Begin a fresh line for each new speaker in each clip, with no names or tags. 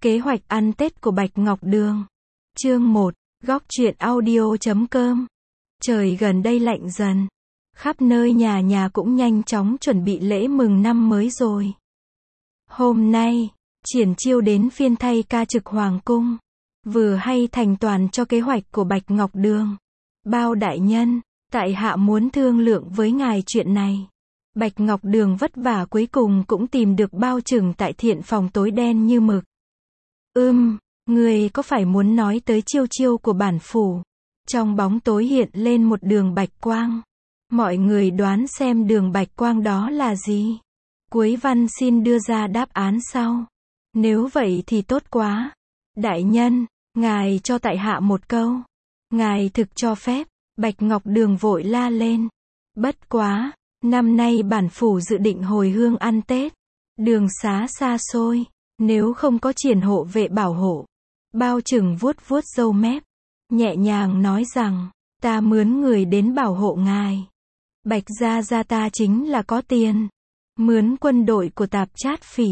Kế hoạch ăn Tết của Bạch Ngọc Đường. Chương 1, góc truyện audio.com. Trời gần đây lạnh dần. Khắp nơi nhà nhà cũng nhanh chóng chuẩn bị lễ mừng năm mới rồi. Hôm nay, triển chiêu đến phiên thay ca trực hoàng cung. Vừa hay thành toàn cho kế hoạch của Bạch Ngọc Đường. Bao đại nhân, tại hạ muốn thương lượng với ngài chuyện này. Bạch Ngọc Đường vất vả cuối cùng cũng tìm được bao chừng tại thiện phòng tối đen như mực. Người có phải muốn nói tới chiêu chiêu của bản phủ? Trong bóng tối hiện lên một đường bạch quang. Mọi người đoán xem đường bạch quang đó là gì? Cuối văn xin đưa ra đáp án sau. Nếu vậy thì tốt quá. Đại nhân, ngài cho tại hạ một câu. Ngài thực cho phép. Bạch Ngọc Đường vội la lên. Bất quá, năm nay bản phủ dự định hồi hương ăn Tết. Đường xá xa xôi, nếu không có triển hộ vệ bảo hộ. Bao chừng vuốt vuốt râu mép, nhẹ nhàng nói rằng, ta mướn người đến bảo hộ ngài. Bạch gia ta chính là có tiền. Mướn quân đội của tạp chát phỉ.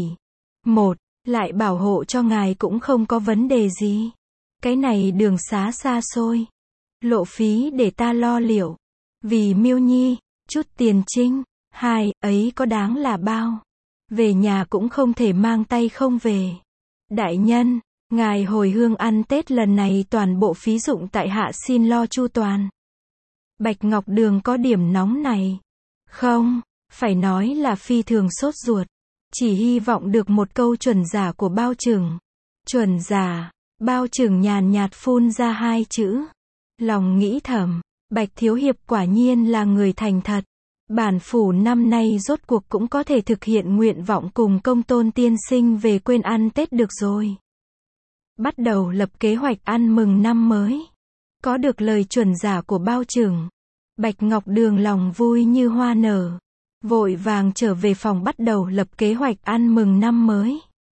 Lại bảo hộ cho ngài cũng không có vấn đề gì. Cái này đường xá xa xôi. Lộ phí để ta lo liệu. Vì Miêu Nhi, chút tiền trinh. Ấy có đáng là bao. Về nhà cũng không thể mang tay không về. Đại nhân, ngài hồi hương ăn Tết lần này toàn bộ phí dụng tại hạ xin lo chu toàn. Bạch Ngọc Đường có điểm nóng này. Không, phải nói là phi thường sốt ruột. Chỉ hy vọng được một câu chuẩn giả của bao chừng. Chuẩn giả, bao chừng nhàn nhạt phun ra hai chữ. Lòng nghĩ thầm, Bạch Thiếu Hiệp quả nhiên là người thành thật. Bản phủ năm nay rốt cuộc cũng có thể thực hiện nguyện vọng cùng Công Tôn tiên sinh về quên ăn Tết được rồi. Bắt đầu lập kế hoạch ăn mừng năm mới. Có được lời chuẩn giả của bao chừng. Bạch Ngọc Đường lòng vui như hoa nở. Vội vàng trở về phòng bắt đầu lập kế hoạch ăn mừng năm mới.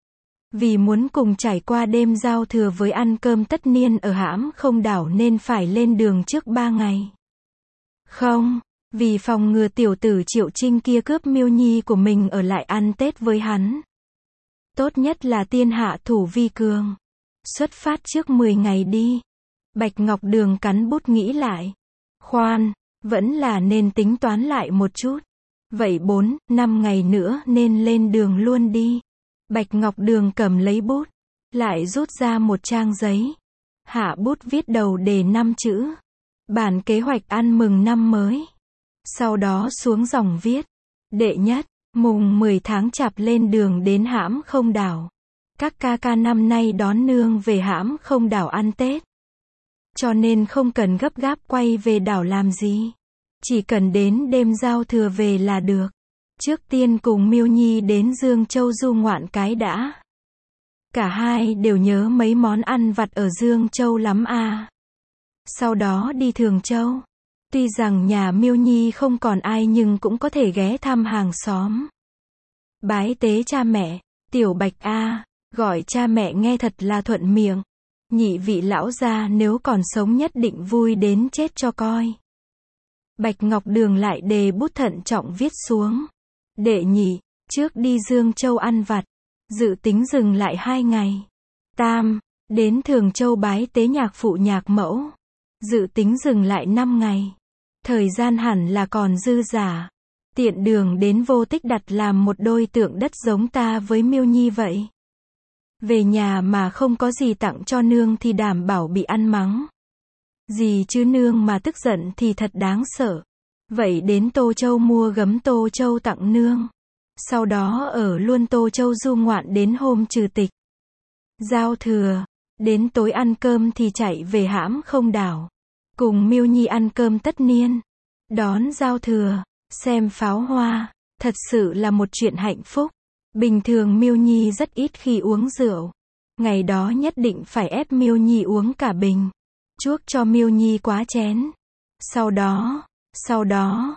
Vì muốn cùng trải qua đêm giao thừa với ăn cơm tất niên ở hãm không đảo nên phải lên đường trước 3 ngày. Không, vì phòng ngừa tiểu tử Triệu Trinh kia cướp Miêu Nhi của mình ở lại ăn Tết với hắn. Tốt nhất là tiên hạ thủ vi cường. Xuất phát trước 10 ngày đi. Bạch Ngọc Đường cắn bút nghĩ lại. Khoan, vẫn là nên tính toán lại một chút. Vậy 4-5 ngày nữa nên lên đường luôn đi. Bạch Ngọc Đường cầm lấy bút. Lại rút ra một trang giấy. Hạ bút viết đầu đề 5 chữ. Bản kế hoạch ăn mừng năm mới. Sau đó xuống dòng viết. Đệ nhất, mùng 10 tháng Chạp lên đường đến hãm không đảo. Các ca ca năm nay đón nương về hãm không đảo ăn Tết. Cho nên không cần gấp gáp quay về đảo làm gì. Chỉ cần đến đêm giao thừa về là được. Trước tiên cùng Miêu Nhi đến Dương Châu du ngoạn cái đã. Cả hai đều nhớ mấy món ăn vặt ở Dương Châu lắm à. Sau đó đi Thường Châu. Tuy rằng nhà Miêu Nhi không còn ai nhưng cũng có thể ghé thăm hàng xóm. Bái tế cha mẹ. Tiểu Bạch a, gọi cha mẹ nghe thật là thuận miệng. Nhị vị lão gia nếu còn sống nhất định vui đến chết cho coi. Bạch Ngọc Đường lại đề bút thận trọng viết xuống. Đệ nhị, trước đi Dương Châu ăn vặt. Dự tính dừng lại 2 ngày. Tam, đến Thường Châu bái tế nhạc phụ nhạc mẫu. Dự tính dừng lại 5 ngày. Thời gian hẳn là còn dư giả. Tiện đường đến Vô Tích đặt làm một đôi tượng đất giống ta với Miêu Nhi vậy. Về nhà mà không có gì tặng cho nương thì đảm bảo bị ăn mắng. Gì chứ nương mà tức giận thì thật đáng sợ. Vậy đến Tô Châu mua gấm Tô Châu tặng nương. Sau đó ở luôn Tô Châu du ngoạn đến hôm trừ tịch. Giao thừa, đến tối ăn cơm thì chạy về hãm không đảo. Cùng Miêu Nhi ăn cơm tất niên. Đón giao thừa, xem pháo hoa, thật sự là một chuyện hạnh phúc. Bình thường Miêu Nhi rất ít khi uống rượu. Ngày đó nhất định phải ép Miêu Nhi uống cả bình. Chuốc cho Miêu Nhi quá chén. Sau đó,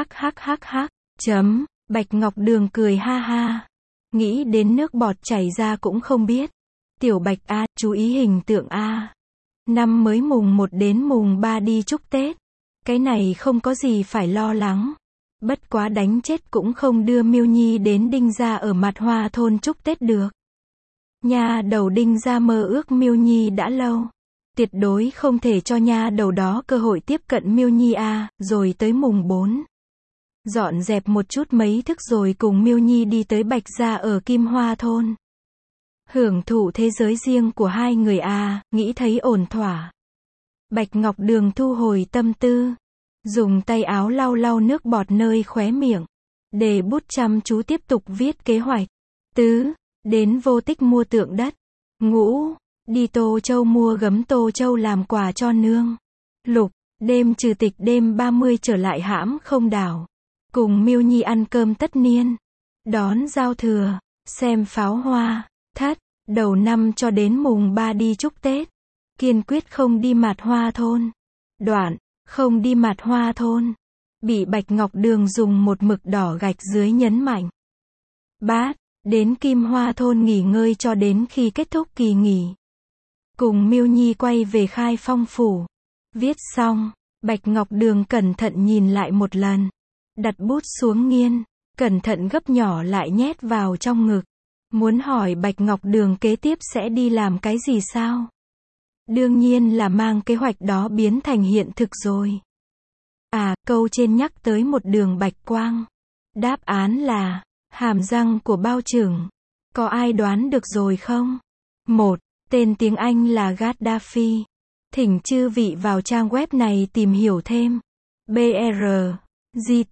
Bạch Ngọc Đường cười ha ha. Nghĩ đến nước bọt chảy ra cũng không biết. Tiểu Bạch a, chú ý hình tượng a. Năm mới mùng 1 đến mùng 3 đi chúc Tết. Cái này không có gì phải lo lắng. Bất quá đánh chết cũng không đưa Miêu Nhi đến Đinh gia ở Mặt Hoa thôn chúc Tết được. Nha đầu Đinh ra mơ ước Miêu Nhi đã lâu. Tuyệt đối không thể cho nha đầu đó cơ hội tiếp cận Miêu Nhi rồi tới mùng 4. Dọn dẹp một chút mấy thức rồi cùng Miêu Nhi đi tới Bạch gia ở Kim Hoa thôn. Hưởng thụ thế giới riêng của hai người nghĩ thấy ổn thỏa. Bạch Ngọc Đường thu hồi tâm tư, dùng tay áo lau lau nước bọt nơi khóe miệng, để bút chăm chú tiếp tục viết kế hoạch. Tứ, đến Vô Tích mua tượng đất. Ngũ, đi Tô Châu mua gấm Tô Châu làm quà cho nương. Lục, đêm trừ tịch đêm 30 trở lại hãm không đảo. Cùng Miêu Nhi ăn cơm tất niên. Đón giao thừa, xem pháo hoa. Thất, đầu năm cho đến mùng 3 đi chúc Tết. Kiên quyết không đi Mạt Hoa thôn. Đoạn, không đi Mạt Hoa thôn. Bị Bạch Ngọc Đường dùng một mực đỏ gạch dưới nhấn mạnh. Bát, đến Kim Hoa thôn nghỉ ngơi cho đến khi kết thúc kỳ nghỉ. Cùng Miêu Nhi quay về Khai Phong phủ. Viết xong, Bạch Ngọc Đường cẩn thận nhìn lại một lần. Đặt bút xuống nghiên, cẩn thận gấp nhỏ lại nhét vào trong ngực. Muốn hỏi Bạch Ngọc Đường kế tiếp sẽ đi làm cái gì sao? Đương nhiên là mang kế hoạch đó biến thành hiện thực rồi. Câu trên nhắc tới một đường bạch quang. Đáp án là hàm răng của bao trưởng. Có ai đoán được rồi không? 1. Tên tiếng Anh là Gaddafi. Thỉnh chư vị vào trang web này tìm hiểu thêm. BR, GT.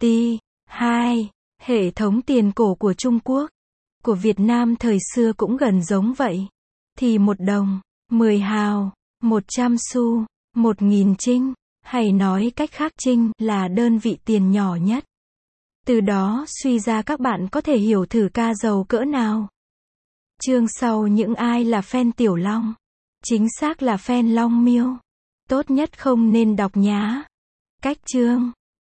2. Hệ thống tiền cổ của Trung Quốc. Của Việt Nam thời xưa cũng gần giống vậy. Thì 1 đồng, 10 hào, 100 xu, 1000 trinh, hay nói cách khác trinh là đơn vị tiền nhỏ nhất. Từ đó suy ra các bạn có thể hiểu thử ca giàu cỡ nào. Chương sau những ai là fan Tiểu Long. Chính xác là fan Long Miêu. Tốt nhất không nên đọc nhá. Cách chương